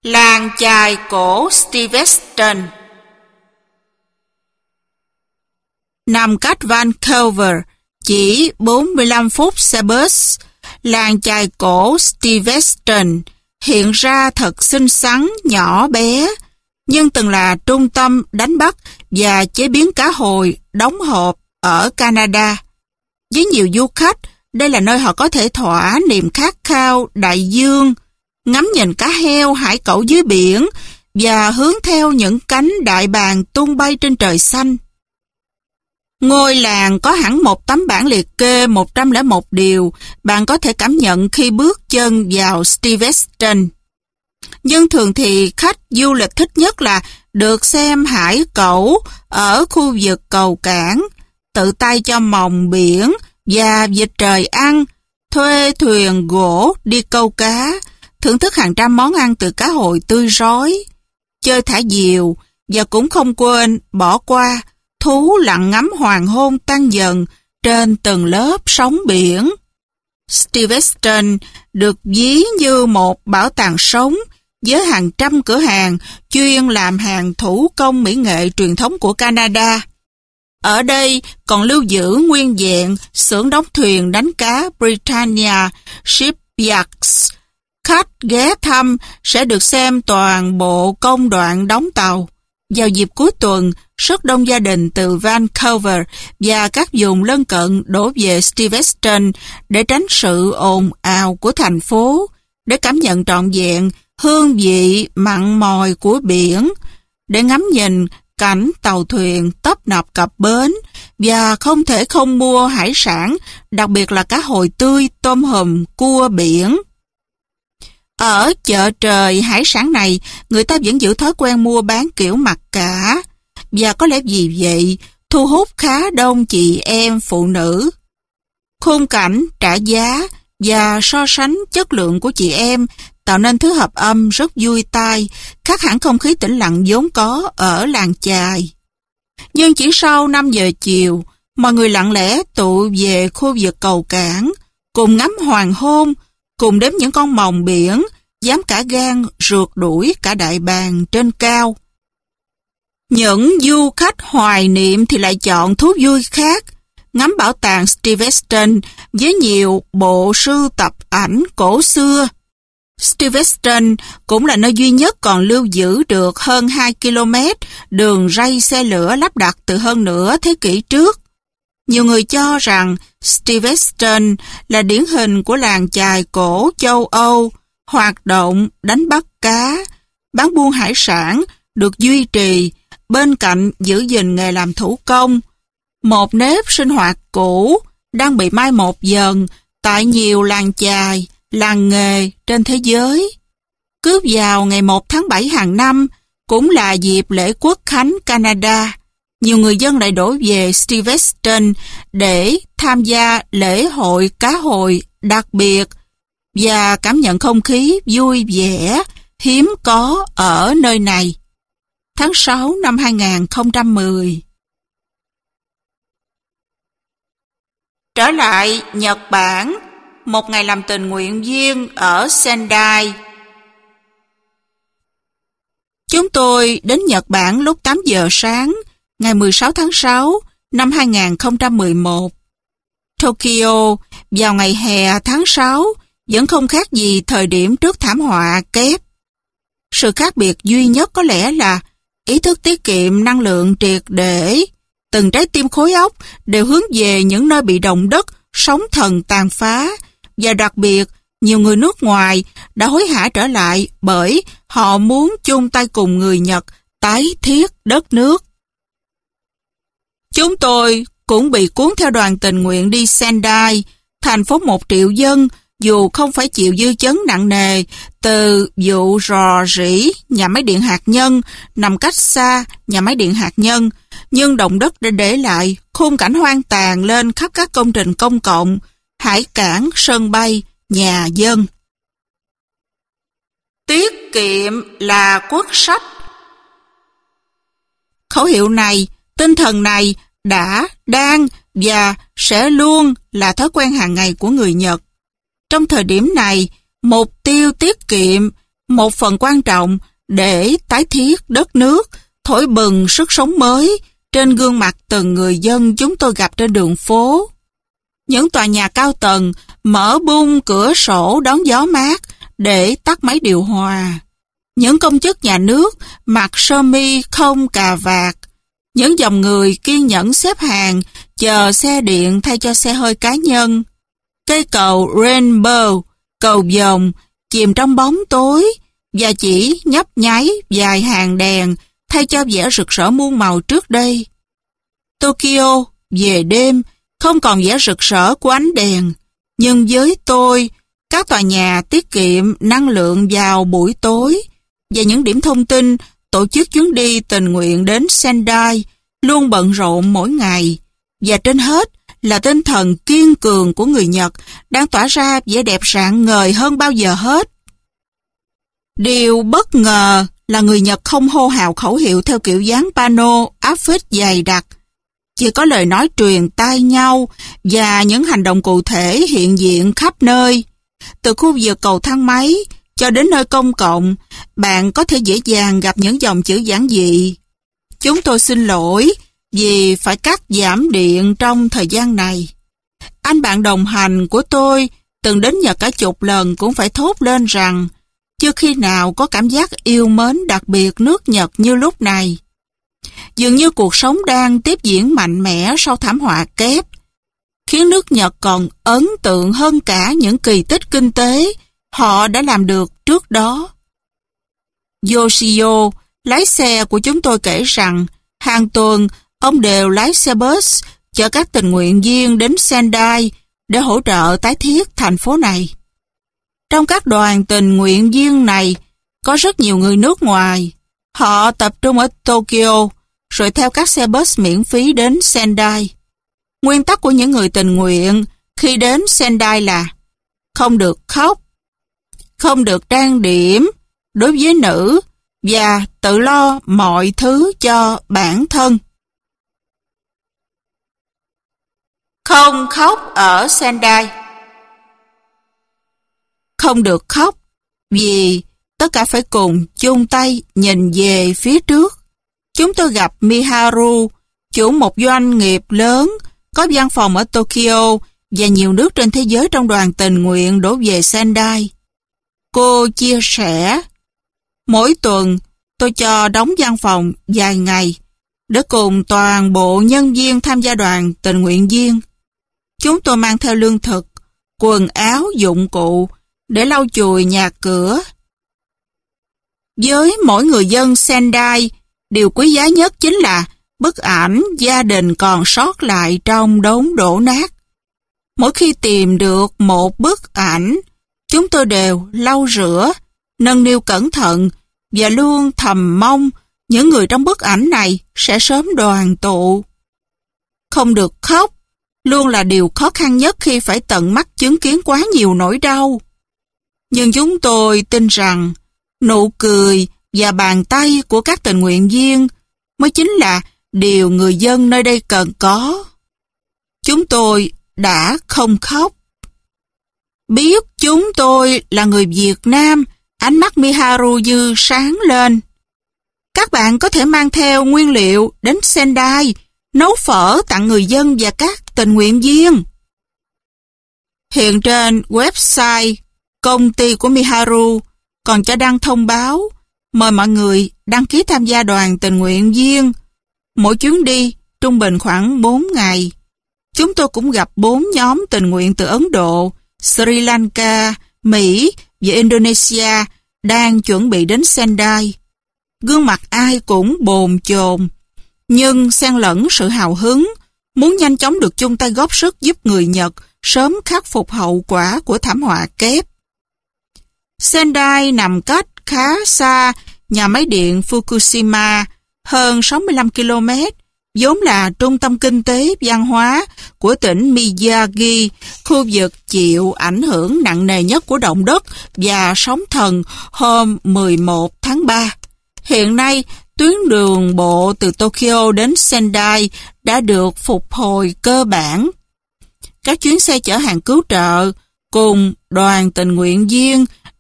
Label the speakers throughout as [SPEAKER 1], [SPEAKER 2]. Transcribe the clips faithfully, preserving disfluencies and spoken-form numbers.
[SPEAKER 1] Làng chài cổ Stuyvesant nằm cách Vancouver chỉ bốn mươi lăm phút xe bus. Làng chài cổ Stuyvesant hiện ra thật xinh xắn, nhỏ bé, nhưng từng là trung tâm đánh bắt và chế biến cá hồi đóng hộp ở Canada. Với nhiều du khách, đây là nơi họ có thể thỏa niềm khát khao đại dương, ngắm nhìn cá heo, hải cẩu dưới biển và hướng theo những cánh đại bàng tung bay trên trời xanh. Ngôi làng có hẳn một tấm bảng liệt kê một trăm lẻ một điều bạn có thể cảm nhận khi bước chân vào Stuyvesant. Nhưng thường thì khách du lịch thích nhất là được xem hải cẩu ở khu vực cầu cảng, tự tay cho mòng biển và vịt trời ăn, thuê thuyền gỗ đi câu cá, thưởng thức hàng trăm món ăn từ cá hồi tươi rói, chơi thả diều và cũng không quên bỏ qua thú lặn ngắm hoàng hôn tan dần trên từng lớp sóng biển. Stuyvesant được ví như một bảo tàng sống với hàng trăm cửa hàng chuyên làm hàng thủ công mỹ nghệ truyền thống của Canada. Ở đây còn lưu giữ nguyên vẹn xưởng đóng thuyền đánh cá Britannia Shipyards. Khách ghé thăm sẽ được xem toàn bộ công đoạn đóng tàu. Vào dịp cuối tuần, rất đông gia đình từ Vancouver và các vùng lân cận đổ về Stuyvesant để tránh sự ồn ào của thành phố, để cảm nhận trọn vẹn hương vị mặn mòi của biển, để ngắm nhìn cảnh tàu thuyền tấp nập cập bến và không thể không mua hải sản, đặc biệt là cá hồi tươi, tôm hùm, cua biển. Ở chợ trời hải sản này, người ta vẫn giữ thói quen mua bán kiểu mặc cả, và có lẽ vì vậy thu hút khá đông chị em phụ nữ. Khung cảnh, trả giá và so sánh chất lượng của chị em tạo nên thứ hợp âm rất vui tai, khác hẳn không khí tĩnh lặng vốn có ở làng chài. Nhưng chỉ sau năm giờ chiều, mọi người lặng lẽ tụ về khu vực cầu cảng, cùng ngắm hoàng hôn, cùng đếm những con mòng biển, dám cả gan rượt đuổi cả đại bàng trên cao. Những du khách hoài niệm thì lại chọn thú vui khác, ngắm bảo tàng Stuyvesant với nhiều bộ sưu tập ảnh cổ xưa. Stuyvesant cũng là nơi duy nhất còn lưu giữ được hơn hai ki lô mét đường ray xe lửa lắp đặt từ hơn nửa thế kỷ trước. Nhiều người cho rằng Stuyvesant là điển hình của làng chài cổ châu Âu, hoạt động đánh bắt cá, bán buôn hải sản được duy trì bên cạnh giữ gìn nghề làm thủ công, một nếp sinh hoạt cũ đang bị mai một dần tại nhiều làng chài, làng nghề trên thế giới. Cứ vào ngày một tháng bảy hàng năm, cũng là dịp lễ Quốc khánh Canada, nhiều người dân lại đổ về Stuyvesant để tham gia lễ hội cá hồi đặc biệt và cảm nhận không khí vui vẻ, hiếm có ở nơi này. Tháng sáu năm hai nghìn không trăm mười. Trở lại Nhật Bản, một ngày làm tình nguyện viên ở Sendai. Chúng tôi đến Nhật Bản lúc tám giờ sáng, ngày mười sáu tháng sáu năm hai nghìn không trăm mười một. Tokyo vào ngày hè tháng sáu vẫn không khác gì thời điểm trước thảm họa kép. Sự khác biệt duy nhất có lẽ là ý thức tiết kiệm năng lượng triệt để. Từng trái tim khối óc đều hướng về những nơi bị động đất, sóng thần tàn phá, và đặc biệt nhiều người nước ngoài đã hối hả trở lại bởi họ muốn chung tay cùng người Nhật tái thiết đất nước. Chúng tôi cũng bị cuốn theo đoàn tình nguyện đi Sendai, thành phố một triệu dân, dù không phải chịu dư chấn nặng nề từ vụ rò rỉ nhà máy điện hạt nhân nằm cách xa nhà máy điện hạt nhân, nhưng động đất đã để lại khung cảnh hoang tàn lên khắp các công trình công cộng, hải cảng, sân bay, nhà dân. Tiết kiệm là quốc sách. Khẩu hiệu này, tinh thần này đã, đang và sẽ luôn là thói quen hàng ngày của người Nhật. Trong thời điểm này, mục tiêu tiết kiệm một phần quan trọng để tái thiết đất nước, thổi bừng sức sống mới trên gương mặt từng người dân chúng tôi gặp trên đường phố. Những tòa nhà cao tầng mở bung cửa sổ đón gió mát để tắt máy điều hòa. Những công chức nhà nước mặc sơ mi không cà vạt. Những dòng người kiên nhẫn xếp hàng chờ xe điện thay cho xe hơi cá nhân. Cây cầu Rainbow, cầu vồng, chìm trong bóng tối và chỉ nhấp nháy vài hàng đèn thay cho vẻ rực rỡ muôn màu trước đây. Tokyo về đêm không còn vẻ rực rỡ của ánh đèn, nhưng với tôi, các tòa nhà tiết kiệm năng lượng vào buổi tối và những điểm thông tin tổ chức chuyến đi tình nguyện đến Sendai luôn bận rộn mỗi ngày, và trên hết là tinh thần kiên cường của người Nhật đang tỏa ra vẻ đẹp rạng ngời hơn bao giờ hết. Điều bất ngờ là người Nhật không hô hào khẩu hiệu theo kiểu dáng pano áp phích dày đặc. Chỉ có lời nói truyền tai nhau và những hành động cụ thể hiện diện khắp nơi. Từ khu vực cầu thang máy cho đến nơi công cộng, bạn có thể dễ dàng gặp những dòng chữ giản dị. Chúng tôi xin lỗi vì phải cắt giảm điện trong thời gian này. Anh bạn đồng hành của tôi từng đến Nhật cả chục lần cũng phải thốt lên rằng chưa khi nào có cảm giác yêu mến đặc biệt nước Nhật như lúc này. Dường như cuộc sống đang tiếp diễn mạnh mẽ sau thảm họa kép, khiến nước Nhật còn ấn tượng hơn cả những kỳ tích kinh tế họ đã làm được trước đó. Yoshio, lái xe của chúng tôi kể rằng hàng tuần ông đều lái xe bus chở các tình nguyện viên đến Sendai để hỗ trợ tái thiết thành phố này. Trong các đoàn tình nguyện viên này có rất nhiều người nước ngoài. Họ tập trung ở Tokyo rồi theo các xe bus miễn phí đến Sendai. Nguyên tắc của những người tình nguyện khi đến Sendai là không được khóc, không được trang điểm đối với nữ và tự lo mọi thứ cho bản thân. Không khóc ở Sendai. Không được khóc vì tất cả phải cùng chung tay nhìn về phía trước. Chúng tôi gặp Miharu, chủ một doanh nghiệp lớn, có văn phòng ở Tokyo và nhiều nước trên thế giới trong đoàn tình nguyện đổ về Sendai. Cô chia sẻ, mỗi tuần tôi cho đóng văn phòng vài ngày để cùng toàn bộ nhân viên tham gia đoàn tình nguyện viên. Chúng tôi mang theo lương thực, quần áo, dụng cụ để lau chùi nhà cửa. Với mỗi người dân Sendai, điều quý giá nhất chính là bức ảnh gia đình còn sót lại trong đống đổ nát. Mỗi khi tìm được một bức ảnh, chúng tôi đều lau rửa, nâng niu cẩn thận và luôn thầm mong những người trong bức ảnh này sẽ sớm đoàn tụ. Không được khóc luôn là điều khó khăn nhất khi phải tận mắt chứng kiến quá nhiều nỗi đau. Nhưng chúng tôi tin rằng nụ cười và bàn tay của các tình nguyện viên mới chính là điều người dân nơi đây cần có. Chúng tôi đã không khóc. Biết chúng tôi là người Việt Nam, ánh mắt Miharu như sáng lên. Các bạn có thể mang theo nguyên liệu đến Sendai, nấu phở tặng người dân và các tình nguyện viên. Hiện trên website công ty của Miharu còn cho đăng thông báo mời mọi người đăng ký tham gia đoàn tình nguyện viên. Mỗi chuyến đi trung bình khoảng bốn ngày. Chúng tôi cũng gặp bốn nhóm tình nguyện từ Ấn Độ, Sri Lanka, Mỹ và Indonesia đang chuẩn bị đến Sendai. Gương mặt ai cũng bồn chồn, nhưng xen lẫn sự hào hứng, muốn nhanh chóng được chung tay góp sức giúp người Nhật sớm khắc phục hậu quả của thảm họa kép. Sendai nằm cách khá xa nhà máy điện Fukushima, hơn sáu mươi lăm ki lô mét, vốn là trung tâm kinh tế văn hóa của tỉnh Miyagi, khu vực chịu ảnh hưởng nặng nề nhất của động đất và sóng thần hôm mười một tháng ba. Hiện nay, tuyến đường bộ từ Tokyo đến Sendai đã được phục hồi cơ bản. Các chuyến xe chở hàng cứu trợ cùng đoàn tình nguyện viên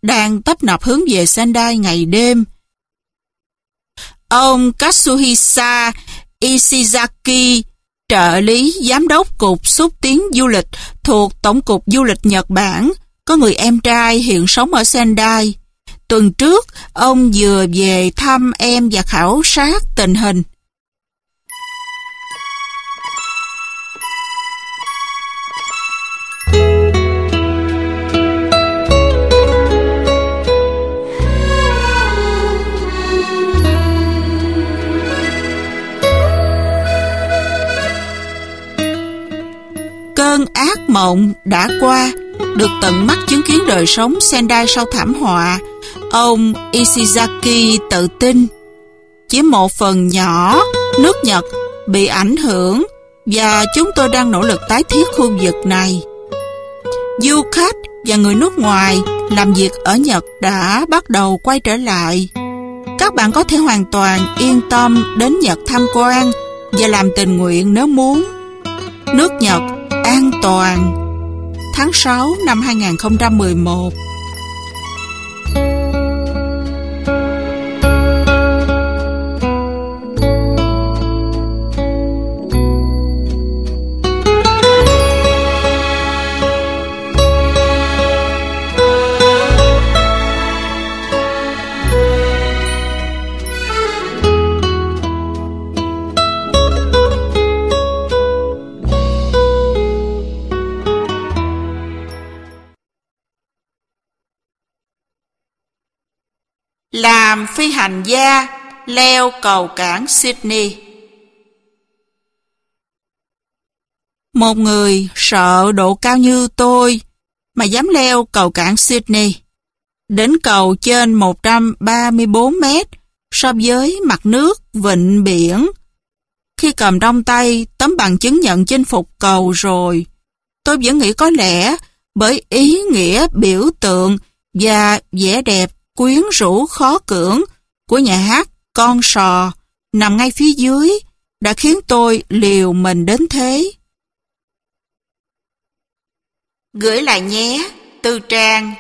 [SPEAKER 1] đang tấp nập hướng về Sendai ngày đêm. Ông Katsuhisa Ishizaki, trợ lý giám đốc Cục Xúc tiến Du lịch thuộc Tổng cục Du lịch Nhật Bản, có người em trai hiện sống ở Sendai. Tuần trước, ông vừa về thăm em và khảo sát tình hình. Cơn ác mộng đã qua, được tận mắt chứng kiến đời sống Sendai sau thảm họa. Ông Ishizaki tự tin, chỉ một phần nhỏ nước Nhật bị ảnh hưởng và chúng tôi đang nỗ lực tái thiết khu vực này. Du khách và người nước ngoài làm việc ở Nhật đã bắt đầu quay trở lại. Các bạn có thể hoàn toàn yên tâm đến Nhật tham quan và làm tình nguyện nếu muốn. Nước Nhật an toàn. Tháng sáu năm hai nghìn không trăm mười một. Làm phi hành gia leo cầu cảng Sydney. Một người sợ độ cao như tôi mà dám leo cầu cảng Sydney. Đỉnh cầu trên một trăm ba mươi bốn mét so với mặt nước vịnh biển. Khi cầm trong tay tấm bằng chứng nhận chinh phục cầu rồi, tôi vẫn nghĩ có lẽ bởi ý nghĩa biểu tượng và vẻ đẹp quyến rũ khó cưỡng của nhà hát Con Sò nằm ngay phía dưới đã khiến tôi liều mình đến thế. Gửi lại nhé, Tư Trang.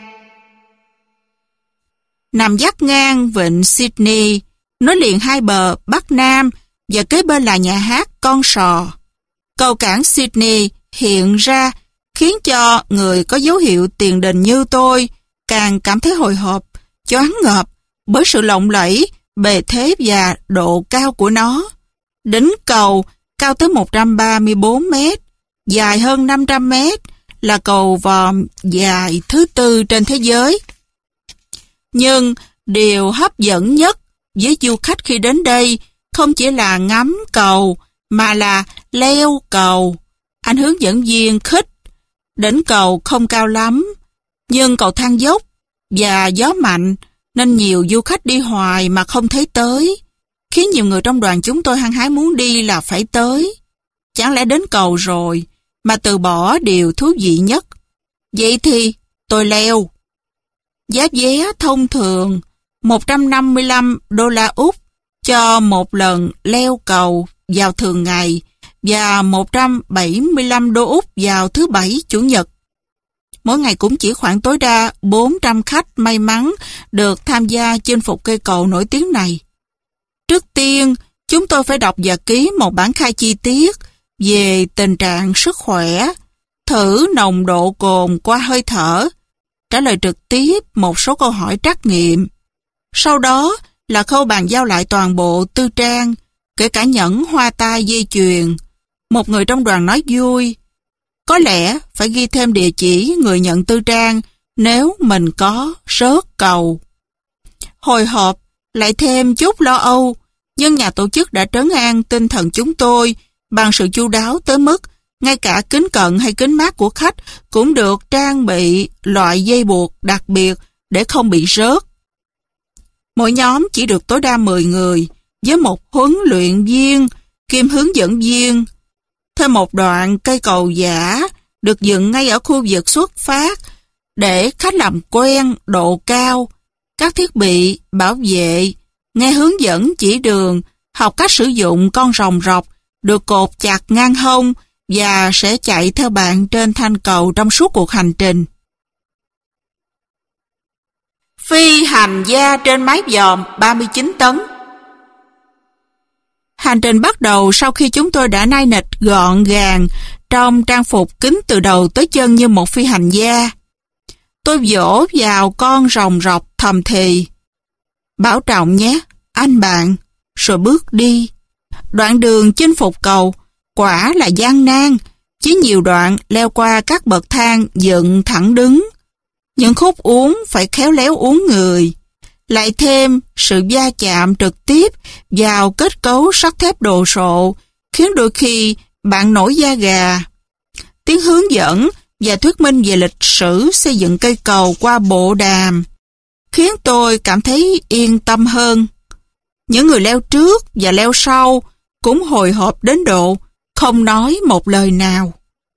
[SPEAKER 1] Nằm dắt ngang vịnh Sydney, nối liền hai bờ Bắc Nam và kế bên là nhà hát Con Sò. Cầu cảng Sydney hiện ra khiến cho người có dấu hiệu tiền đình như tôi càng cảm thấy hồi hộp, choáng ngợp bởi sự lộng lẫy, bề thế và độ cao của nó. Đỉnh cầu cao tới một trăm ba mươi bốn mét, dài hơn năm trăm mét, là cầu vòm dài thứ tư trên thế giới. Nhưng điều hấp dẫn nhất với du khách khi đến đây không chỉ là ngắm cầu, mà là leo cầu. Anh hướng dẫn viên khích, đỉnh cầu không cao lắm, nhưng cầu thang dốc và gió mạnh nên nhiều du khách đi hoài mà không thấy tới, khiến nhiều người trong đoàn chúng tôi hăng hái muốn đi là phải tới. Chẳng lẽ đến cầu rồi mà từ bỏ điều thú vị nhất? Vậy thì tôi leo. Giá vé thông thường một trăm năm mươi lăm đô la Úc cho một lần leo cầu vào thường ngày và một trăm bảy mươi lăm đô Úc vào thứ Bảy, Chủ nhật. Mỗi ngày cũng chỉ khoảng tối đa bốn trăm khách may mắn được tham gia chinh phục cây cầu nổi tiếng này. Trước tiên, chúng tôi phải đọc và ký một bản khai chi tiết về tình trạng sức khỏe, thử nồng độ cồn qua hơi thở, trả lời trực tiếp một số câu hỏi trắc nghiệm. Sau đó là khâu bàn giao lại toàn bộ tư trang, kể cả nhẫn, hoa tai, dây chuyền. Một người trong đoàn nói vui, có lẽ phải ghi thêm địa chỉ người nhận tư trang nếu mình có rớt cầu. Hồi hộp, lại thêm chút lo âu, nhưng nhà tổ chức đã trấn an tinh thần chúng tôi bằng sự chu đáo tới mức ngay cả kính cận hay kính mát của khách cũng được trang bị loại dây buộc đặc biệt để không bị rớt. Mỗi nhóm chỉ được tối đa mười người với một huấn luyện viên kiêm hướng dẫn viên. Thêm một đoạn cây cầu giả được dựng ngay ở khu vực xuất phát để khách làm quen độ cao, các thiết bị bảo vệ, nghe hướng dẫn chỉ đường, học cách sử dụng con rồng rọc được cột chặt ngang hông và sẽ chạy theo bạn trên thanh cầu trong suốt cuộc hành trình. Phi hành gia trên mái vòm ba mươi chín tấn. Hành trình bắt đầu sau khi chúng tôi đã nai nịt gọn gàng trong trang phục kín từ đầu tới chân như một phi hành gia. Tôi vỗ vào con rồng rọc thầm thì: bảo trọng nhé, anh bạn, rồi bước đi. Đoạn đường chinh phục cầu quả là gian nan, chỉ nhiều đoạn leo qua các bậc thang dựng thẳng đứng. Những khúc uốn phải khéo léo uốn người, lại thêm sự va chạm trực tiếp vào kết cấu sắt thép đồ sộ, khiến đôi khi bạn nổi da gà. Tiếng hướng dẫn và thuyết minh về lịch sử xây dựng cây cầu qua bộ đàm khiến tôi cảm thấy yên tâm hơn. Những người leo trước và leo sau cũng hồi hộp đến độ không nói một lời nào.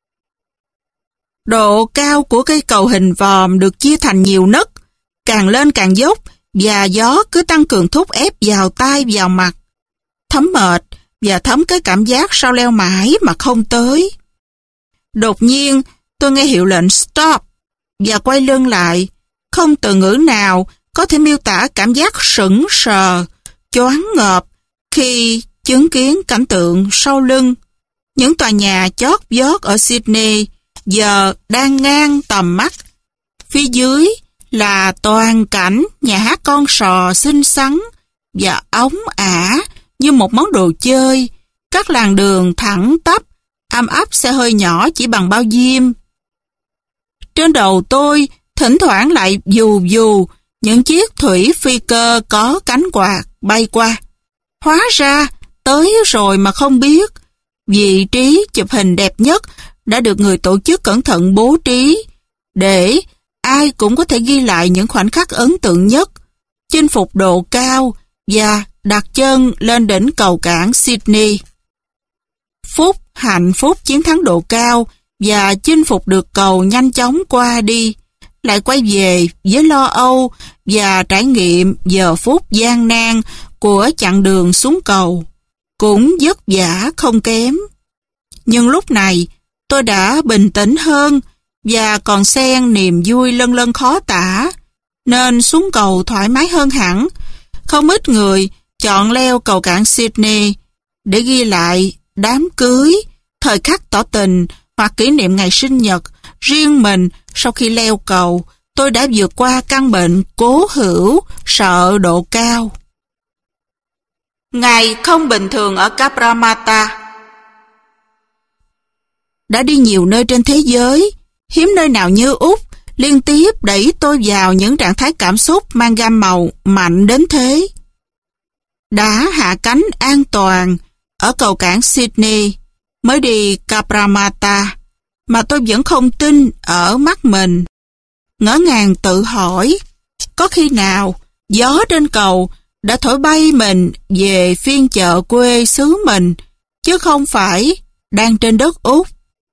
[SPEAKER 1] Độ cao của cây cầu hình vòm được chia thành nhiều nấc, càng lên càng dốc, và gió cứ tăng cường thúc ép vào tai vào mặt. Thấm mệt và thấm cái cảm giác sao leo mãi mà không tới. Đột nhiên, tôi nghe hiệu lệnh stop và quay lưng lại. Không từ ngữ nào có thể miêu tả cảm giác sững sờ, choáng ngợp khi chứng kiến cảnh tượng sau lưng. Những tòa nhà chót vót ở Sydney giờ đang ngang tầm mắt. Phía dưới là toàn cảnh nhà hát con sò xinh xắn và ống ả như một món đồ chơi. Các làn đường thẳng tắp, âm ấp xe hơi nhỏ chỉ bằng bao diêm. Trên đầu tôi thỉnh thoảng lại dù dù những chiếc thủy phi cơ có cánh quạt bay qua. Hóa ra tới rồi mà không biết. Vị trí chụp hình đẹp nhất đã được người tổ chức cẩn thận bố trí để ai cũng có thể ghi lại những khoảnh khắc ấn tượng nhất, chinh phục độ cao và đặt chân lên đỉnh cầu cảng Sydney. Phút hạnh phúc chiến thắng độ cao và chinh phục được cầu nhanh chóng qua đi, lại quay về với lo âu và trải nghiệm giờ phút gian nan của chặng đường xuống cầu, cũng vất vả không kém. Nhưng lúc này, tôi đã bình tĩnh hơn và còn xen niềm vui lân lân khó tả, nên xuống cầu thoải mái hơn hẳn. Không ít người chọn leo cầu cảng Sydney để ghi lại đám cưới, thời khắc tỏ tình hoặc kỷ niệm ngày sinh nhật. Riêng mình, sau khi leo cầu, tôi đã vượt qua căn bệnh cố hữu sợ độ cao. Ngày không bình thường ở Cabramatta. Đã đi nhiều nơi trên thế giới, hiếm nơi nào như Úc liên tiếp đẩy tôi vào những trạng thái cảm xúc mang gam màu mạnh đến thế. Đã hạ cánh an toàn ở cầu cảng Sydney, mới đi Cabramatta, mà tôi vẫn không tin ở mắt mình. Ngỡ ngàng tự hỏi, có khi nào gió trên cầu đã thổi bay mình về phiên chợ quê xứ mình, chứ không phải đang trên đất Úc.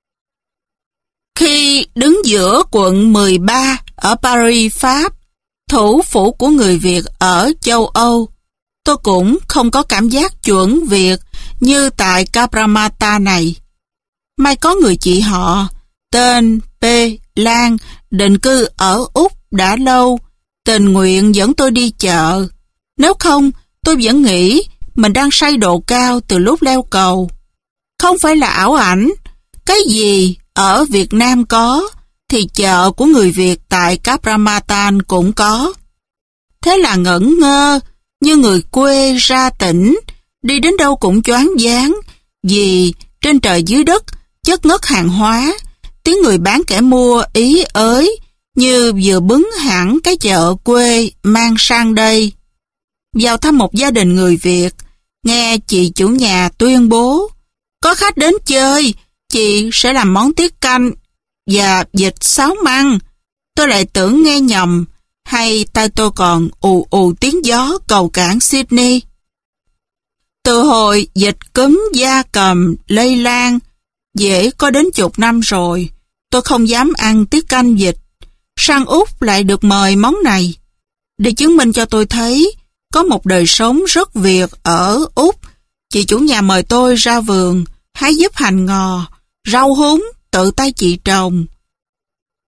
[SPEAKER 1] Khi đứng giữa quận mười ba ở Paris, Pháp, thủ phủ của người Việt ở châu Âu, tôi cũng không có cảm giác chuẩn Việt như tại Cabramatta này. May có người chị họ, tên P. Lan, định cư ở Úc đã lâu, tình nguyện dẫn tôi đi chợ. Nếu không, tôi vẫn nghĩ mình đang say độ cao từ lúc leo cầu. Không phải là ảo ảnh, cái gì ở Việt Nam có, thì chợ của người Việt tại Cabramatta cũng có. Thế là ngẩn ngơ, như người quê ra tỉnh, đi đến đâu cũng choáng váng, vì trên trời dưới đất chất ngất hàng hóa, tiếng người bán kẻ mua ý ới, như vừa bứng hẳn cái chợ quê mang sang đây. Vào thăm một gia đình người Việt, nghe chị chủ nhà tuyên bố, có khách đến chơi, chị sẽ làm món tiết canh và vịt sáu măng. Tôi lại tưởng nghe nhầm, hay tai tôi còn ù ù tiếng gió cầu cảng Sydney. Từ hồi dịch cúm gia cầm lây lan, dễ có đến chục năm rồi, tôi không dám ăn tiết canh vịt. Sang Úc lại được mời món này, để chứng minh cho tôi thấy có một đời sống rất Việt ở Úc. Chị chủ nhà mời tôi ra vườn, hái giúp hành ngò, rau húng, tự tay chị trồng.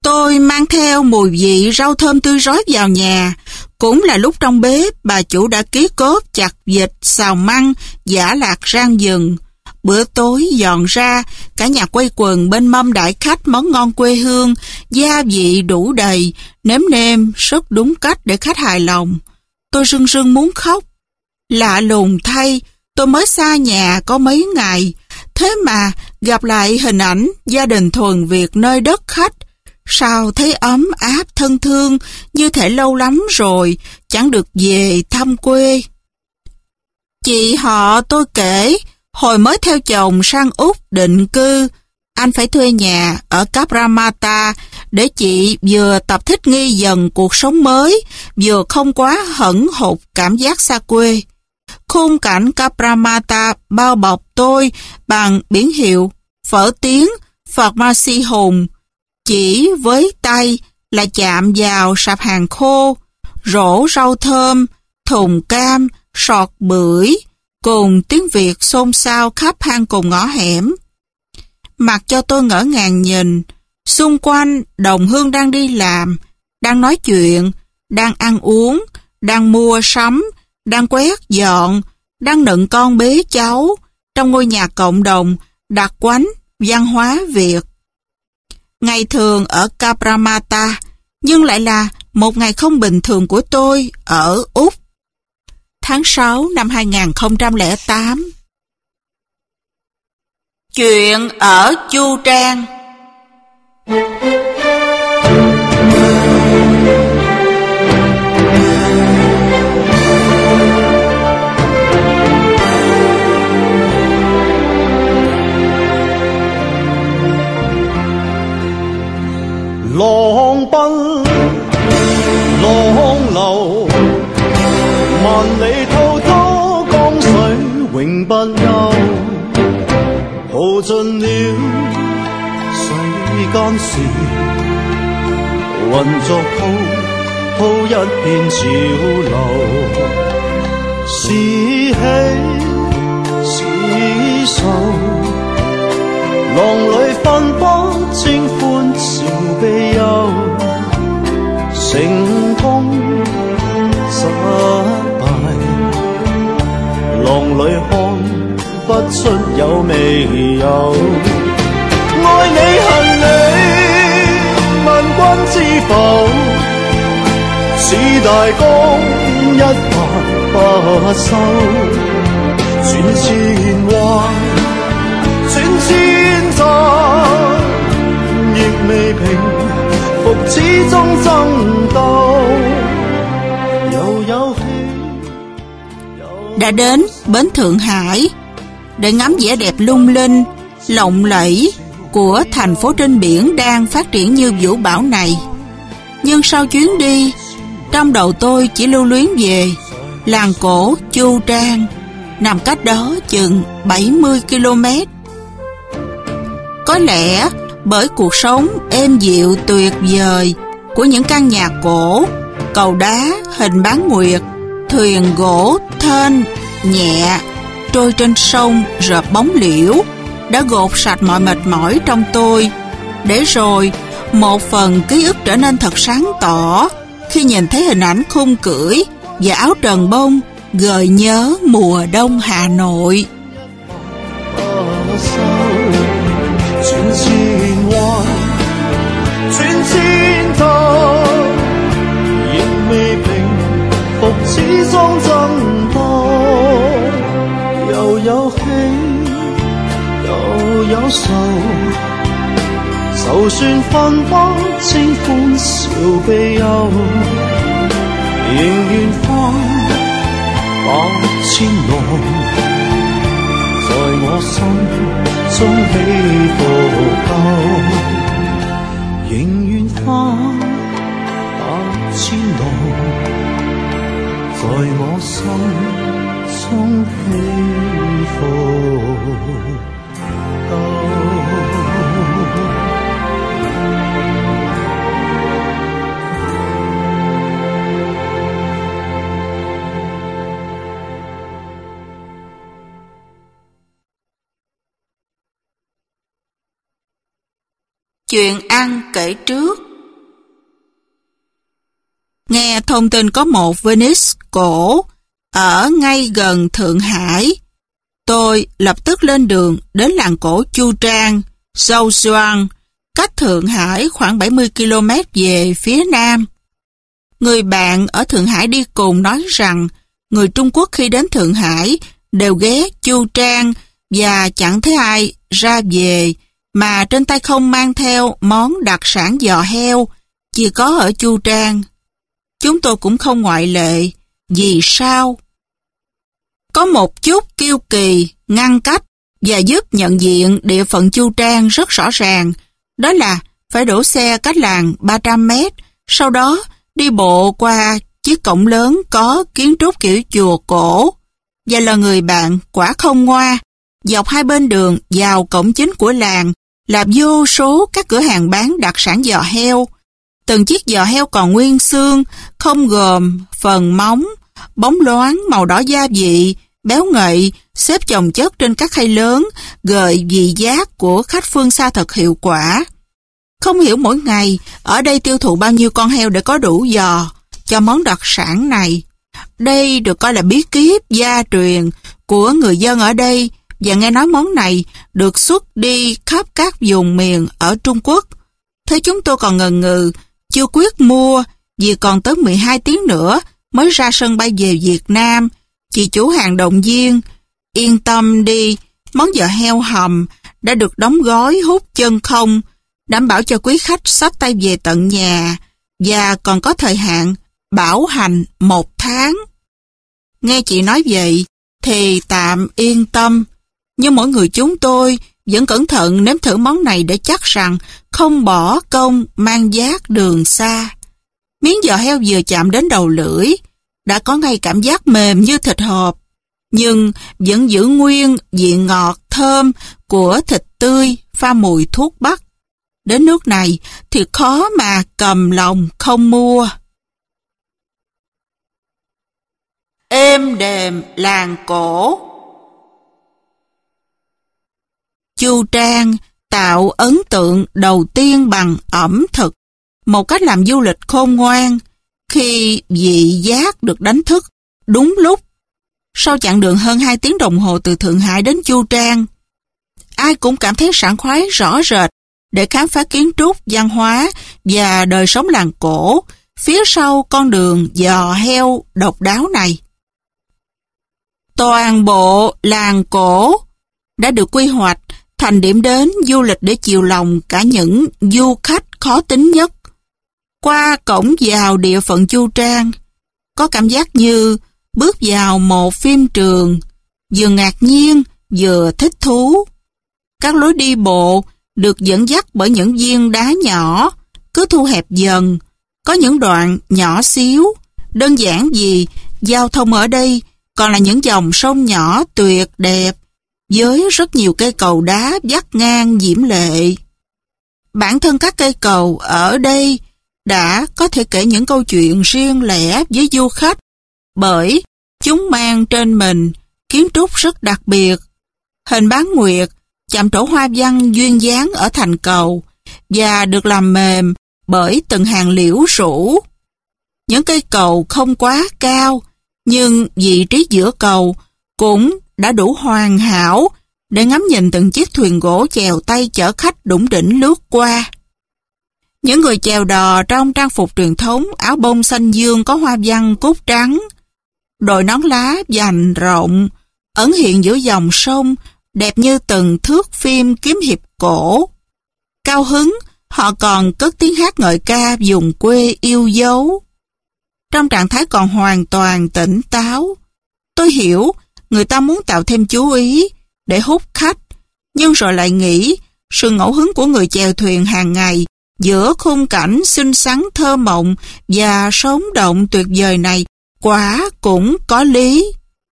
[SPEAKER 1] Tôi mang theo mùi vị rau thơm tươi rói vào nhà. Cũng là lúc trong bếp, bà chủ đã ký cốt chặt vịt, xào măng, giã lạc rang rừng. Bữa tối dọn ra, cả nhà quây quần bên mâm đãi khách món ngon quê hương, gia vị đủ đầy, nếm nêm, rất đúng cách để khách hài lòng. Tôi rưng rưng muốn khóc. Lạ lùng thay, tôi mới xa nhà có mấy ngày, thế mà gặp lại hình ảnh gia đình thuần Việt nơi đất khách. Sao thấy ấm áp thân thương, như thể lâu lắm rồi, chẳng được về thăm quê. Chị họ tôi kể, hồi mới theo chồng sang Úc định cư, anh phải thuê nhà ở Cabramatta để chị vừa tập thích nghi dần cuộc sống mới, vừa không quá hẫng hụt cảm giác xa quê. Khung cảnh Cabramatta bao bọc tôi bằng biển hiệu phở tiếng Phật Ma Si Hùng, chỉ với tay là chạm vào sạp hàng khô, rổ rau thơm, thùng cam, sọt bưởi, cùng tiếng Việt xôn xao khắp hang cùng ngõ hẻm. Mặc cho tôi ngỡ ngàng nhìn, xung quanh đồng hương đang đi làm, đang nói chuyện, đang ăn uống, đang mua sắm, đang quét dọn, đang nựng con bế cháu, trong ngôi nhà cộng đồng, đặc quánh, văn hóa Việt. Ngày thường ở Cabramatta, nhưng lại là một ngày không bình thường của tôi ở Úc. Tháng sáu năm hai nghìn không trăm lẻ tám. Chuyện ở Chu Trang.
[SPEAKER 2] 浪奔浪流，萬里滔滔江水永不休，耗盡了世間事，混作滔滔一片潮流，是喜是愁，浪裏分不清歡笑悲憂，成功失敗，浪裏看不出有未有。愛你恨你，問君知否？似大江一發不收，轉千彎，轉千載，亦未平復，始終爭鬥，又有喜。
[SPEAKER 1] Đã đến bến Thượng Hải để ngắm vẻ đẹp lung linh, lộng lẫy của thành phố trên biển đang phát triển như vũ bão này. Nhưng sau chuyến đi, trong đầu tôi chỉ lưu luyến về làng cổ Chu Trang, nằm cách đó chừng bảy mươi ki lô mét. Có lẽ bởi cuộc sống êm dịu tuyệt vời của những căn nhà cổ, cầu đá hình bán nguyệt, thuyền gỗ thênh nhẹ trôi trên sông rợp bóng liễu đã gột sạch mọi mệt mỏi trong tôi, để rồi một phần ký ức trở nên thật sáng tỏ khi nhìn thấy hình ảnh khung cưỡi và áo trần bông gợi nhớ mùa đông Hà Nội.
[SPEAKER 2] 就算分不清歡笑悲憂，仍願翻百千浪，在我心中起伏夠，仍願翻百千浪，在我心中起伏夠。
[SPEAKER 1] Chuyện ăn kể trước. nghe thông tin có một Venice cổ ở ngay gần Thượng Hải, tôi lập tức lên đường đến làng cổ Chu Trang, Zhouzhuang, cách Thượng Hải khoảng bảy mươi ki lô mét về phía nam. Người bạn ở Thượng Hải đi cùng nói rằng người Trung Quốc khi đến Thượng Hải đều ghé Chu Trang và chẳng thấy ai ra về mà trên tay không mang theo món đặc sản giò heo, chỉ có ở Chu Trang. Chúng tôi cũng không ngoại lệ. Vì sao? Có một chút kiêu kỳ, ngăn cách và giúp nhận diện địa phận Chu Trang rất rõ ràng. Đó là phải đổ xe cách làng ba trăm mét, sau đó đi bộ qua chiếc cổng lớn có kiến trúc kiểu chùa cổ. Và là người bạn quả không ngoa, dọc hai bên đường vào cổng chính của làng là vô số các cửa hàng bán đặc sản giò heo. Từng chiếc giò heo còn nguyên xương, không gồm phần móng, bóng loáng màu đỏ gia vị, béo ngậy, xếp chồng chất trên các khay lớn, gợi vị giác của khách phương xa thật hiệu quả. Không hiểu mỗi ngày ở đây tiêu thụ bao nhiêu con heo để có đủ giò cho món đặc sản này. Đây được coi là bí kíp gia truyền của người dân ở đây, và nghe nói món này được xuất đi khắp các vùng miền ở Trung Quốc. Thế chúng tôi còn ngần ngừ, chưa quyết mua vì còn tới mười hai tiếng nữa mới ra sân bay về Việt Nam. Chị chủ hàng động viên, yên tâm đi, món giò heo hầm đã được đóng gói hút chân không, đảm bảo cho quý khách xách tay về tận nhà và còn có thời hạn bảo hành một tháng. Nghe chị nói vậy thì tạm yên tâm, nhưng mỗi người chúng tôi vẫn cẩn thận nếm thử món này để chắc rằng không bỏ công mang vác đường xa. Miếng giò heo vừa chạm đến đầu lưỡi đã có ngay cảm giác mềm như thịt hộp, nhưng vẫn giữ nguyên vị ngọt thơm của thịt tươi pha mùi thuốc bắc. Đến nước này thì khó mà cầm lòng không mua. Êm đềm làng cổ. Chu Trang tạo ấn tượng đầu tiên bằng ẩm thực, một cách làm du lịch khôn ngoan, khi vị giác được đánh thức đúng lúc. Sau chặng đường hơn hai tiếng đồng hồ từ Thượng Hải đến Chu Trang, ai cũng cảm thấy sảng khoái rõ rệt để khám phá kiến trúc, văn hóa và đời sống làng cổ phía sau con đường giò heo độc đáo này. Toàn bộ làng cổ đã được quy hoạch thành điểm đến du lịch để chiều lòng cả những du khách khó tính nhất. Qua cổng vào địa phận Chu Trang, có cảm giác như bước vào một phim trường, vừa ngạc nhiên vừa thích thú. Các lối đi bộ được dẫn dắt bởi những viên đá nhỏ, cứ thu hẹp dần, có những đoạn nhỏ xíu. Đơn giản vì giao thông ở đây còn là những dòng sông nhỏ tuyệt đẹp, với rất nhiều cây cầu đá vắt ngang diễm lệ. Bản thân các cây cầu ở đây đã có thể kể những câu chuyện riêng lẻ với du khách, bởi chúng mang trên mình kiến trúc rất đặc biệt. Hình bán nguyệt, chạm trổ hoa văn duyên dáng ở thành cầu và được làm mềm bởi từng hàng liễu rủ. Những cây cầu không quá cao, nhưng vị trí giữa cầu cũng đã đủ hoàn hảo để ngắm nhìn từng chiếc thuyền gỗ chèo tay chở khách đủng đỉnh lướt qua. Những người chèo đò trong trang phục truyền thống, áo bông xanh dương có hoa văn cúc trắng, đội nón lá vành rộng, ẩn hiện giữa dòng sông, đẹp như từng thước phim kiếm hiệp cổ. Cao hứng, họ còn cất tiếng hát ngợi ca vùng quê yêu dấu. Trong trạng thái còn hoàn toàn tỉnh táo, tôi hiểu người ta muốn tạo thêm chú ý để hút khách, nhưng rồi lại nghĩ sự ngẫu hứng của người chèo thuyền hàng ngày giữa khung cảnh xinh xắn thơ mộng và sống động tuyệt vời này quả cũng có lý.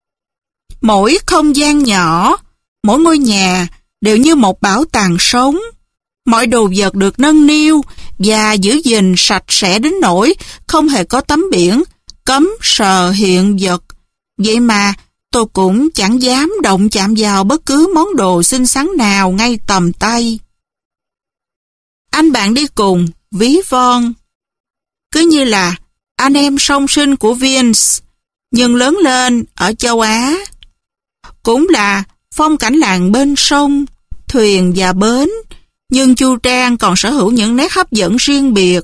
[SPEAKER 1] Mỗi không gian nhỏ, mỗi ngôi nhà đều như một bảo tàng sống. Mọi đồ vật được nâng niu và giữ gìn sạch sẽ đến nỗi không hề có tấm biển cấm sờ hiện vật. Vậy mà tôi cũng chẳng dám động chạm vào bất cứ món đồ xinh xắn nào ngay tầm tay. Anh bạn đi cùng ví von, cứ như là anh em song sinh của Vince, nhưng lớn lên ở châu Á. Cũng là phong cảnh làng bên sông, thuyền và bến, nhưng Chu Trang còn sở hữu những nét hấp dẫn riêng biệt.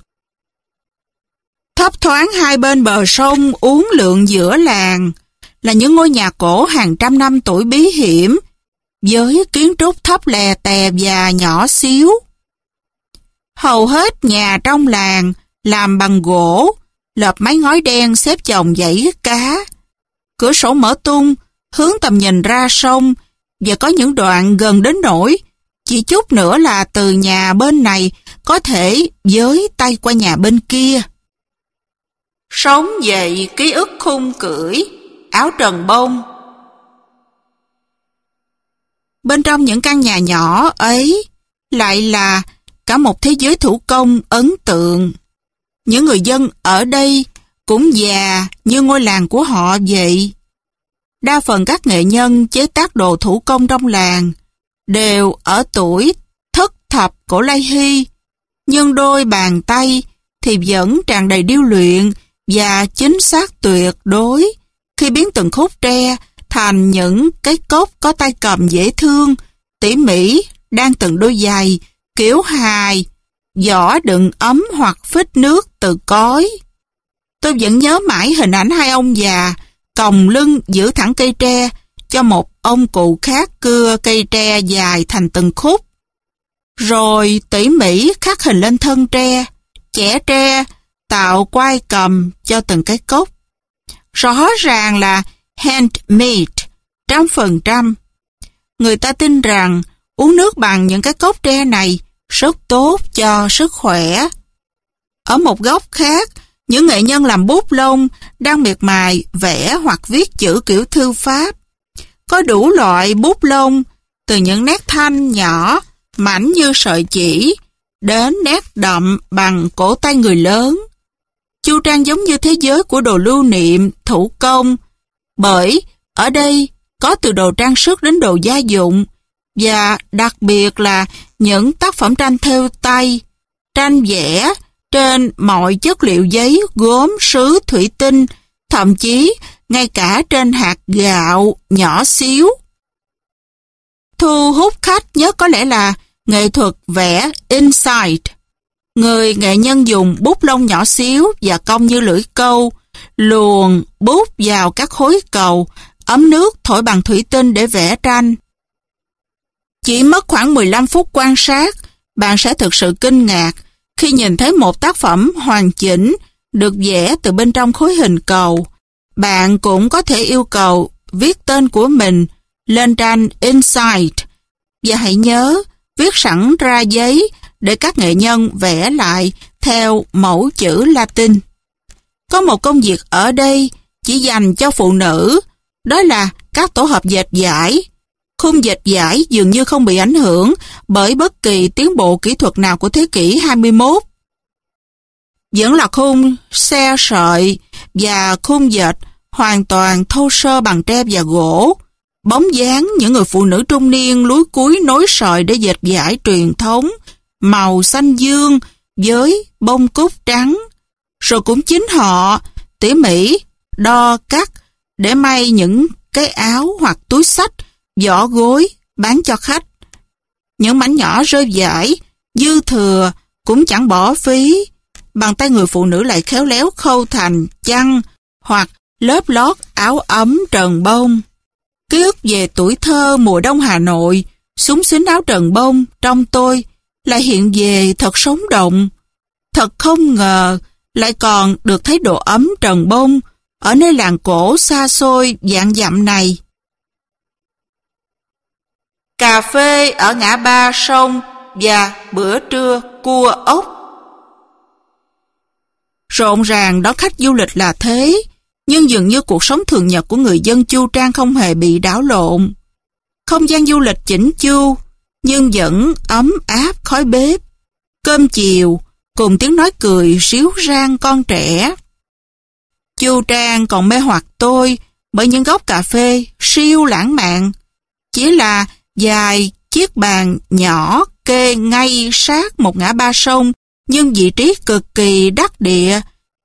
[SPEAKER 1] Thấp thoáng hai bên bờ sông uốn lượn giữa làng là những ngôi nhà cổ hàng trăm năm tuổi bí hiểm, với kiến trúc thấp lè tè và nhỏ xíu. Hầu hết nhà trong làng làm bằng gỗ, lợp mái ngói đen xếp chồng dãy cá. Cửa sổ mở tung, hướng tầm nhìn ra sông, và có những đoạn gần đến nỗi chỉ chút nữa là từ nhà bên này có thể với tay qua nhà bên kia. Sống dậy ký ức khung cưỡi, áo trần bông. Bên trong những căn nhà nhỏ ấy lại là cả một thế giới thủ công ấn tượng. Những người dân ở đây cũng già như ngôi làng của họ vậy. Đa phần các nghệ nhân chế tác đồ thủ công trong làng đều ở tuổi thất thập cổ lai hy, nhưng đôi bàn tay thì vẫn tràn đầy điêu luyện và chính xác tuyệt đối khi biến từng khúc tre thành những cái cốc có tay cầm dễ thương, tỉ mỉ, đan từng đôi giày, kiểu hài, giỏ đựng ấm hoặc phích nước từ cối. Tôi vẫn nhớ mãi hình ảnh hai ông già còng lưng giữ thẳng cây tre cho một ông cụ khác cưa cây tre dài thành từng khúc. Rồi tỉ mỉ khắc hình lên thân tre, chẻ tre, tạo quai cầm cho từng cái cốc. Rõ ràng là handmade, trăm phần trăm. Người ta tin rằng uống nước bằng những cái cốc tre này rất tốt cho sức khỏe. Ở một góc khác, những nghệ nhân làm bút lông đang miệt mài vẽ hoặc viết chữ kiểu thư pháp. Có đủ loại bút lông, từ những nét thanh nhỏ, mảnh như sợi chỉ, đến nét đậm bằng cổ tay người lớn. Chu Trang giống như thế giới của đồ lưu niệm, thủ công, bởi ở đây có từ đồ trang sức đến đồ gia dụng, và đặc biệt là những tác phẩm tranh thêu tay, tranh vẽ trên mọi chất liệu giấy, gốm, sứ, thủy tinh, thậm chí ngay cả trên hạt gạo nhỏ xíu. Thu hút khách nhất có lẽ là nghệ thuật vẽ inside. Người nghệ nhân dùng bút lông nhỏ xíu và cong như lưỡi câu, luồn bút vào các khối cầu, ấm nước thổi bằng thủy tinh để vẽ tranh. Chỉ mất khoảng mười lăm phút quan sát, bạn sẽ thực sự kinh ngạc khi nhìn thấy một tác phẩm hoàn chỉnh được vẽ từ bên trong khối hình cầu. Bạn cũng có thể yêu cầu viết tên của mình lên tranh inside, và hãy nhớ viết sẵn ra giấy để các nghệ nhân vẽ lại theo mẫu chữ Latin. Có một công việc ở đây chỉ dành cho phụ nữ, đó là các tổ hợp dệt vải. Khung dệt vải dường như không bị ảnh hưởng bởi bất kỳ tiến bộ kỹ thuật nào của thế kỷ hai mươi mốt. Vẫn là khung xe sợi và khung dệt hoàn toàn thô sơ bằng tre và gỗ. Bóng dáng những người phụ nữ trung niên lúi cúi nối sợi để dệt vải truyền thống, màu xanh dương với bông cúc trắng. Rồi cũng chính họ tỉ mỉ đo cắt để may những cái áo hoặc túi xách, giỏ gối bán cho khách. Những mảnh nhỏ rơi vải dư thừa cũng chẳng bỏ phí. Bàn tay người phụ nữ lại khéo léo khâu thành chăn hoặc lớp lót áo ấm trần bông. Ký ức về tuổi thơ mùa đông Hà Nội, xúng xính áo trần bông trong tôi lại hiện về thật sống động. Thật không ngờ lại còn được thấy độ ấm trần bông ở nơi làng cổ xa xôi vạn dặm này. Cà phê ở ngã ba sông và bữa trưa cua ốc. Rộn ràng đón khách du lịch là thế, nhưng dường như cuộc sống thường nhật của người dân Chu Trang không hề bị đảo lộn. Không gian du lịch chỉnh chu, nhưng vẫn ấm áp khói bếp, cơm chiều, cùng tiếng nói cười ríu rang con trẻ. Chu Trang còn mê hoặc tôi bởi những gốc cà phê siêu lãng mạn. Chỉ là vài chiếc bàn nhỏ kê ngay sát một ngã ba sông, nhưng vị trí cực kỳ đắc địa,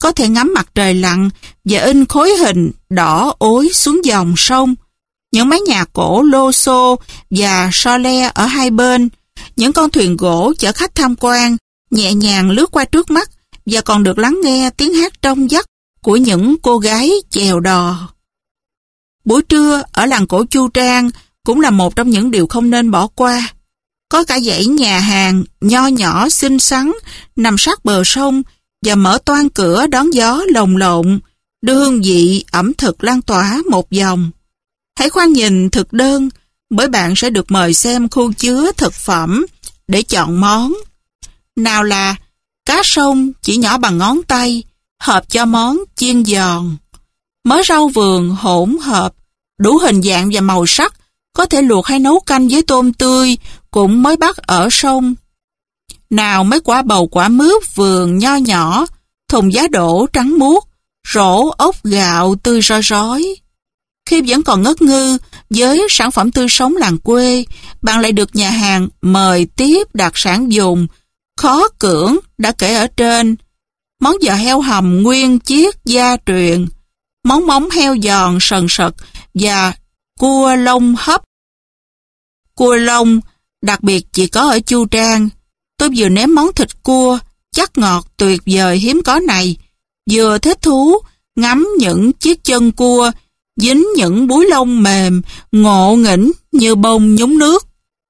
[SPEAKER 1] có thể ngắm mặt trời lặn và in khối hình đỏ ối xuống dòng sông. Những mái nhà cổ lô xô và so le ở hai bên, những con thuyền gỗ chở khách tham quan nhẹ nhàng lướt qua trước mắt, và còn được lắng nghe tiếng hát trong vắt của những cô gái chèo đò. Buổi trưa ở làng cổ Chu Trang cũng là một trong những điều không nên bỏ qua. Có cả dãy nhà hàng nho nhỏ xinh xắn nằm sát bờ sông và mở toang cửa đón gió lồng lộn, đưa hương vị ẩm thực lan tỏa một vòng. Hãy khoan nhìn thực đơn, bởi bạn sẽ được mời xem khu chứa thực phẩm để chọn món. Nào là cá sông chỉ nhỏ bằng ngón tay, hợp cho món chiên giòn. Mớ rau vườn hỗn hợp, đủ hình dạng và màu sắc, có thể luộc hay nấu canh với tôm tươi, cũng mới bắt ở sông. Nào mấy quả bầu quả mướp vườn nho nhỏ, thùng giá đỗ trắng muốt, rổ ốc gạo tươi rói rói. Khi vẫn còn ngất ngư với sản phẩm tươi sống làng quê, bạn lại được nhà hàng mời tiếp đặc sản vùng khó cưỡng đã kể ở trên. Món giò heo hầm nguyên chiếc gia truyền, món móng heo giòn sần sật và cua lông hấp. Cua lông đặc biệt chỉ có ở Chu Trang. Tôi vừa nếm món thịt cua chắc ngọt tuyệt vời hiếm có này, vừa thích thú ngắm những chiếc chân cua dính những búi lông mềm, ngộ nghĩnh như bông nhúng nước.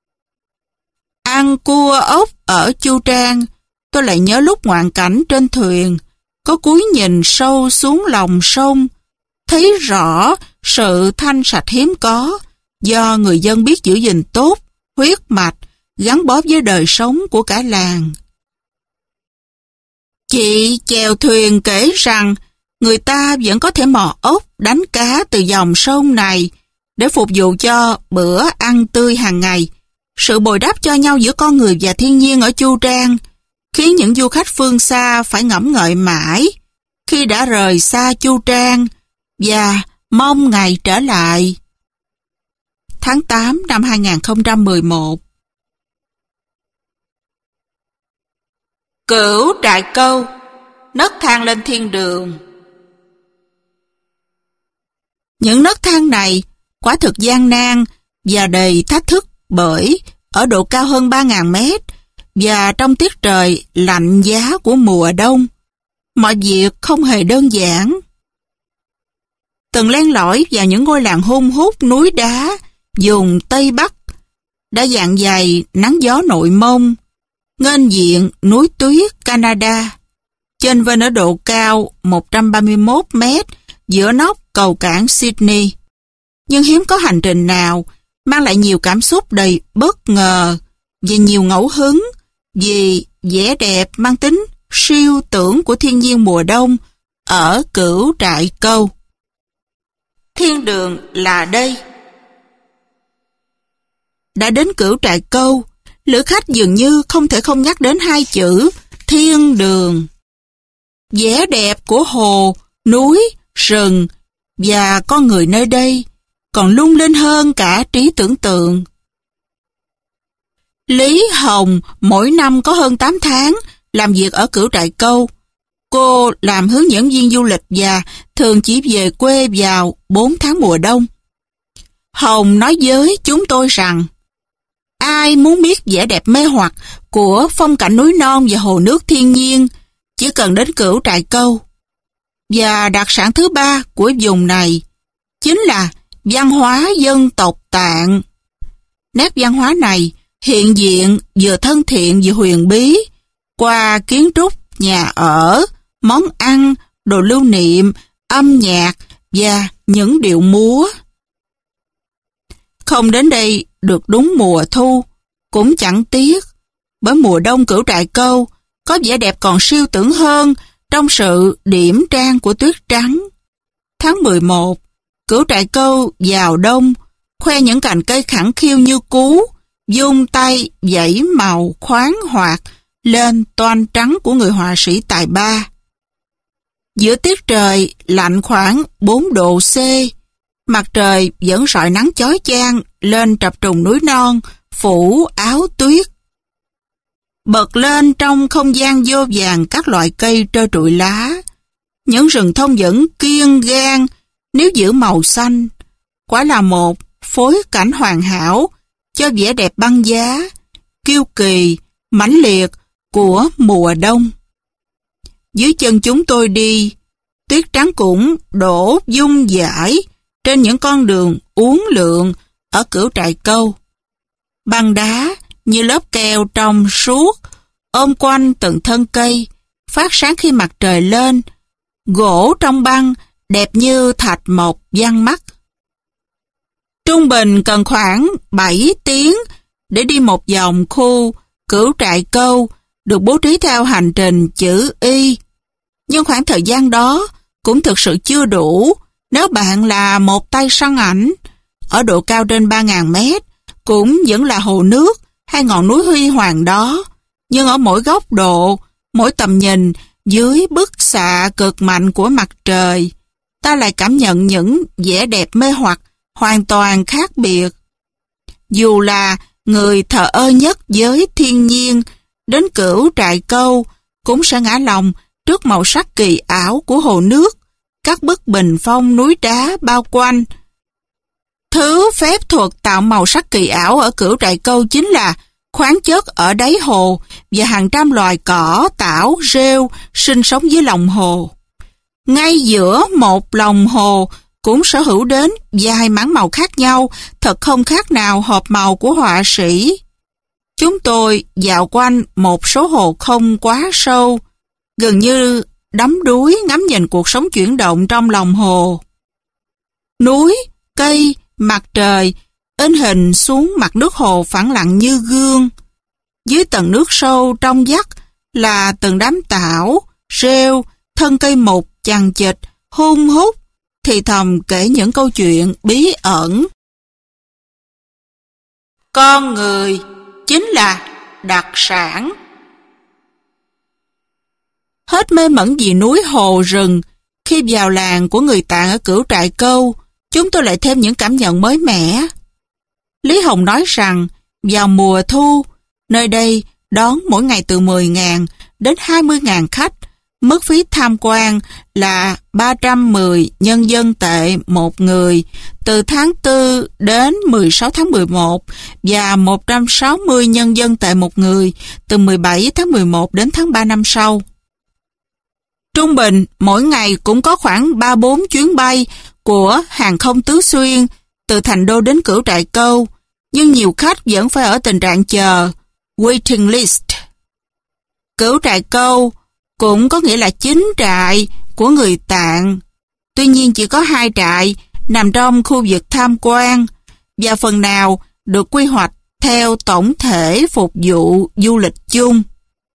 [SPEAKER 1] Ăn cua ốc ở Chu Trang, tôi lại nhớ lúc ngoạn cảnh trên thuyền, có cúi nhìn sâu xuống lòng sông, thấy rõ sự thanh sạch hiếm có, do người dân biết giữ gìn tốt, huyết mạch, gắn bó với đời sống của cả làng. Chị chèo thuyền kể rằng, người ta vẫn có thể mò ốc, đánh cá từ dòng sông này để phục vụ cho bữa ăn tươi hàng ngày. Sự bồi đắp cho nhau giữa con người và thiên nhiên ở Chu Trang khiến những du khách phương xa phải ngẫm ngợi mãi khi đã rời xa Chu Trang và mong ngày trở lại. Tháng tám năm hai nghìn không trăm mười một. Cửu Trại Câu, nấc thang lên thiên đường. Những nấc thang này quả thực gian nan và đầy thách thức, bởi ở độ cao hơn ba nghìn mét và trong tiết trời lạnh giá của mùa đông, mọi việc không hề đơn giản. Từng len lỏi vào những ngôi làng hun hút núi đá vùng Tây Bắc đã dạn dày nắng gió nội mông, nghênh diện núi tuyết Canada, chênh vênh ở độ cao một trăm ba mươi mốt mét giữa nóc cầu cảng Sydney. Nhưng hiếm có hành trình nào mang lại nhiều cảm xúc đầy bất ngờ và nhiều ngẫu hứng vì vẻ đẹp mang tính siêu tưởng của thiên nhiên mùa đông ở Cửu Trại Câu. Thiên đường là đây. Đã đến Cửu Trại Câu, lữ khách dường như không thể không nhắc đến hai chữ thiên đường. Vẻ đẹp của hồ, núi, rừng và con người nơi đây còn lung linh hơn cả trí tưởng tượng. Lý Hồng mỗi năm có hơn tám tháng làm việc ở Cửu Trại Câu. Cô làm hướng dẫn viên du lịch và thường chỉ về quê vào bốn tháng mùa đông. Hồng nói với chúng tôi rằng, ai muốn biết vẻ đẹp mê hoặc của phong cảnh núi non và hồ nước thiên nhiên, chỉ cần đến Cửu Trại Câu. Và đặc sản thứ ba của vùng này chính là văn hóa dân tộc Tạng. Nét văn hóa này hiện diện vừa thân thiện vừa huyền bí qua kiến trúc, nhà ở, món ăn, đồ lưu niệm, âm nhạc và những điệu múa. Không đến đây được đúng mùa thu cũng chẳng tiếc, bởi mùa đông Cửu Trại Câu có vẻ đẹp còn siêu tưởng hơn trong sự điểm trang của tuyết trắng. Tháng mười một, Cửu Trại Câu vào đông, khoe những cành cây khẳng khiu như cú, vung tay vẫy màu khoáng hoạt lên toan trắng của người họa sĩ tài ba. Giữa tiết trời lạnh khoảng bốn độ C, mặt trời vẫn rọi nắng chói chang lên trập trùng núi non, phủ áo tuyết. Bật lên trong không gian vô vàn các loại cây trơ trụi lá, Những rừng thông vẫn kiên gan nếu giữ màu xanh. Quả là một phối cảnh hoàn hảo cho vẻ đẹp băng giá, kiêu kỳ, mãnh liệt của mùa đông. Dưới chân chúng tôi đi, tuyết trắng cũng đổ dung dãi trên những con đường uốn lượn ở Cửu Trại Câu. Băng đá như lớp keo trong suốt ôm quanh từng thân cây, phát sáng khi mặt trời lên. Gỗ trong băng đẹp như thạch mộc giăng mắt. Trung bình cần khoảng bảy tiếng để đi một vòng khu Cửu Trại Câu được bố trí theo hành trình chữ Y. Nhưng khoảng thời gian đó cũng thực sự chưa đủ nếu bạn là một tay săn ảnh. Ở độ cao trên ba nghìn mét cũng vẫn là hồ nước hay ngọn núi huy hoàng đó, nhưng ở mỗi góc độ, mỗi tầm nhìn dưới bức xạ cực mạnh của mặt trời, ta lại cảm nhận những vẻ đẹp mê hoặc hoàn toàn khác biệt. Dù là người thờ ơ nhất với thiên nhiên, đến Cửu Trại Câu cũng sẽ ngã lòng trước màu sắc kỳ ảo của hồ nước, các bức bình phong núi đá bao quanh. Thứ phép thuật tạo màu sắc kỳ ảo ở Cửu Trại Câu chính là khoáng chất ở đáy hồ và hàng trăm loài cỏ, tảo, rêu sinh sống dưới lòng hồ. Ngay giữa một lòng hồ cũng sở hữu đến vài mảng màu khác nhau, thật không khác nào hộp màu của họa sĩ. Chúng tôi dạo quanh một số hồ không quá sâu, gần như đắm đuối ngắm nhìn cuộc sống chuyển động trong lòng hồ. Núi, cây, mặt trời in hình xuống mặt nước hồ phẳng lặng như gương. Dưới tầng nước sâu trong vắt là từng đám tảo, rêu, thân cây mục chằng chịt, hun hút, thì thầm kể những câu chuyện bí ẩn. Con người chính là đặc sản. Hết mê mẩn vì núi hồ rừng, khi vào làng của người Tạng ở Cửu Trại Câu, chúng tôi lại thêm những cảm nhận mới mẻ. Lý Hồng nói rằng, vào mùa thu, nơi đây đón mỗi ngày từ mười nghìn đến hai mươi nghìn khách, mức phí tham quan là ba trăm mười nhân dân tệ một người, từ tháng tư đến mười sáu tháng mười một và một trăm sáu mươi nhân dân tệ một người, từ mười bảy tháng mười một đến tháng ba năm sau. Trung bình, mỗi ngày cũng có khoảng ba bốn chuyến bay của hàng không tứ xuyên từ Thành Đô đến Cửu Trại Câu, nhưng nhiều khách vẫn phải ở tình trạng chờ, waiting list. Cửu Trại Câu cũng có nghĩa là chính trại của người Tạng. Tuy nhiên chỉ có hai trại nằm trong khu vực tham quan và phần nào được quy hoạch theo tổng thể phục vụ du lịch chung.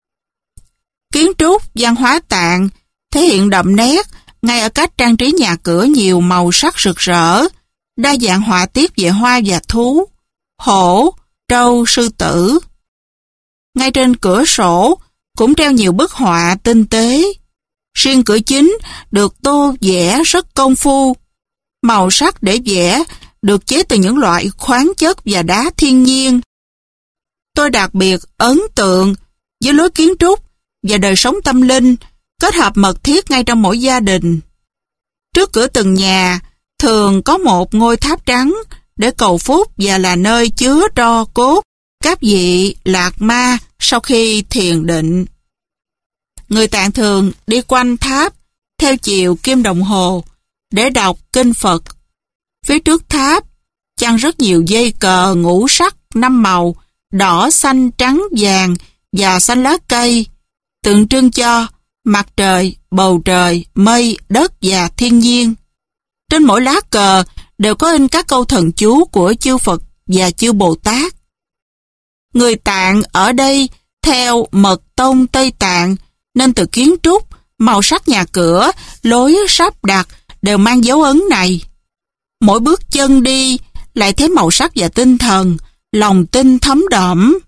[SPEAKER 1] Kiến trúc văn hóa Tạng thể hiện đậm nét ngay ở cách trang trí nhà cửa nhiều màu sắc rực rỡ, đa dạng họa tiết về hoa và thú, hổ, trâu, sư tử. Ngay trên cửa sổ cũng treo nhiều bức họa tinh tế. Riêng cửa chính được tô vẽ rất công phu. Màu sắc để vẽ được chế từ những loại khoáng chất và đá thiên nhiên. Tôi đặc biệt ấn tượng với lối kiến trúc và đời sống tâm linh kết hợp mật thiết ngay trong mỗi gia đình. Trước cửa từng nhà thường có một ngôi tháp trắng để cầu phúc và là nơi chứa tro cốt các vị lạc ma sau khi thiền định. Người Tạng thường đi quanh tháp theo chiều kim đồng hồ để đọc kinh Phật. Phía trước tháp chăn rất nhiều dây cờ ngũ sắc năm màu, đỏ, xanh, trắng, vàng và xanh lá cây, tượng trưng cho mặt trời, bầu trời, mây, đất và thiên nhiên. Trên mỗi lá cờ đều có in các câu thần chú của chư Phật và chư Bồ Tát. Người Tạng ở đây theo mật tông Tây Tạng, nên từ kiến trúc, màu sắc nhà cửa, lối sắp đặt đều mang dấu ấn này. Mỗi bước chân đi lại thấy màu sắc và tinh thần, lòng tin thấm đẫm.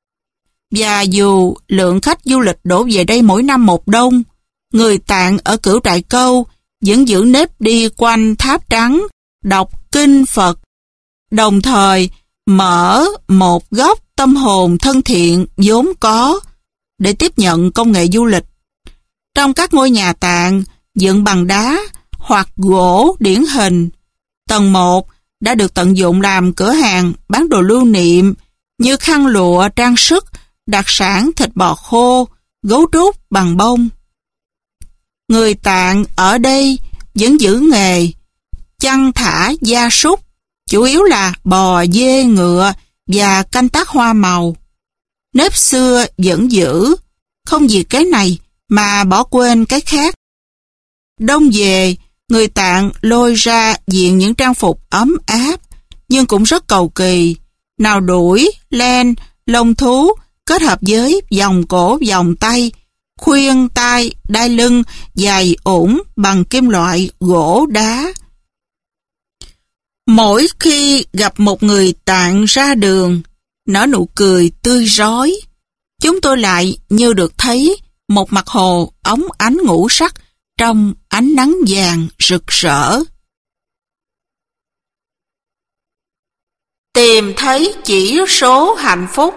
[SPEAKER 1] Và dù lượng khách du lịch đổ về đây mỗi năm một đông, người Tạng ở Cửu Trại Câu vẫn giữ nếp đi quanh tháp trắng, đọc kinh Phật, đồng thời mở một góc tâm hồn thân thiện vốn có để tiếp nhận công nghệ du lịch. Trong các ngôi nhà Tạng, dựng bằng đá hoặc gỗ điển hình. Tầng một đã được tận dụng làm cửa hàng bán đồ lưu niệm như khăn lụa, trang sức, đặc sản thịt bò khô, gấu trúc bằng bông. Người Tạng ở đây vẫn giữ nghề chăn thả gia súc, chủ yếu là bò, dê, ngựa và canh tác hoa màu. Nếp xưa vẫn giữ, không vì cái này mà bỏ quên cái khác. Đông về, người Tạng lôi ra diện những trang phục ấm áp, nhưng cũng rất cầu kỳ. Nào đuổi, len, lông thú, kết hợp với vòng cổ, vòng tay, khuyên tai, đai lưng, giày ủng bằng kim loại, gỗ, đá. Mỗi khi gặp một người Tạng ra đường, nở nụ cười tươi rói, chúng tôi lại như được thấy một mặt hồ óng ánh ngũ sắc trong ánh nắng vàng rực rỡ. Tìm thấy chỉ số hạnh phúc.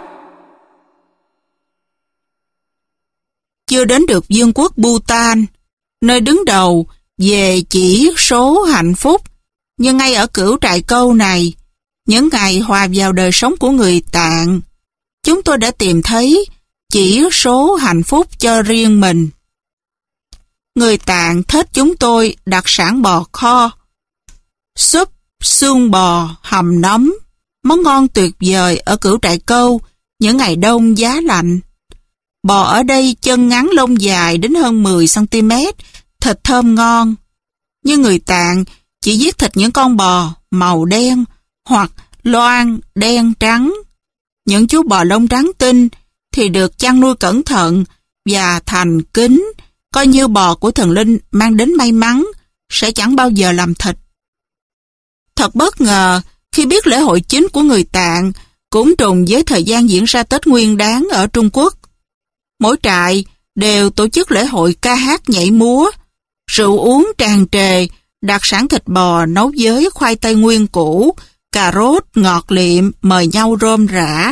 [SPEAKER 1] Chưa đến được vương quốc Bhutan, nơi đứng đầu về chỉ số hạnh phúc, nhưng ngay ở cửu trại câu này, những ngày hòa vào đời sống của người Tạng, chúng tôi đã tìm thấy chỉ số hạnh phúc cho riêng mình. Người Tạng thích chúng tôi đặc sản bò kho, súp xương bò hầm nấm, món ngon tuyệt vời ở cửu trại câu những ngày đông giá lạnh. Bò ở đây chân ngắn lông dài đến hơn mười xăng ti mét, thịt thơm ngon. Nhưng người Tạng chỉ giết thịt những con bò màu đen hoặc loang đen trắng. Những chú bò lông trắng tinh thì được chăn nuôi cẩn thận và thành kính, coi như bò của thần linh mang đến may mắn, sẽ chẳng bao giờ làm thịt. Thật bất ngờ khi biết lễ hội chính của người Tạng cũng trùng với thời gian diễn ra Tết Nguyên Đán ở Trung Quốc. Mỗi trại đều tổ chức lễ hội ca hát nhảy múa, rượu uống tràn trề, đặc sản thịt bò nấu với khoai tây nguyên củ, cà rốt ngọt liệm mời nhau rôm rã.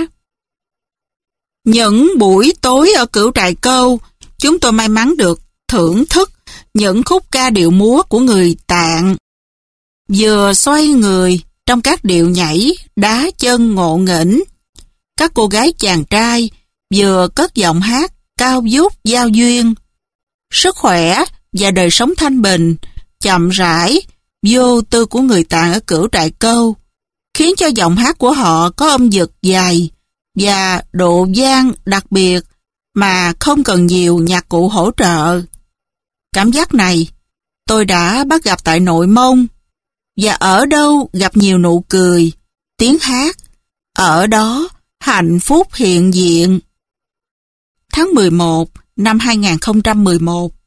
[SPEAKER 1] Những buổi tối ở cửu trại câu, chúng tôi may mắn được thưởng thức những khúc ca điệu múa của người Tạng. Vừa xoay người trong các điệu nhảy, đá chân ngộ nghĩnh, các cô gái chàng trai vừa cất giọng hát cao vút giao duyên. Sức khỏe và đời sống thanh bình, chậm rãi, vô tư của người Tạng ở cửu trại câu khiến cho giọng hát của họ có âm vực dày và độ vang đặc biệt mà không cần nhiều nhạc cụ hỗ trợ. Cảm giác này tôi đã bắt gặp tại Nội Mông, và ở đâu gặp nhiều nụ cười, tiếng hát, ở đó hạnh phúc hiện diện. Tháng mười một năm hai nghìn không trăm mười một.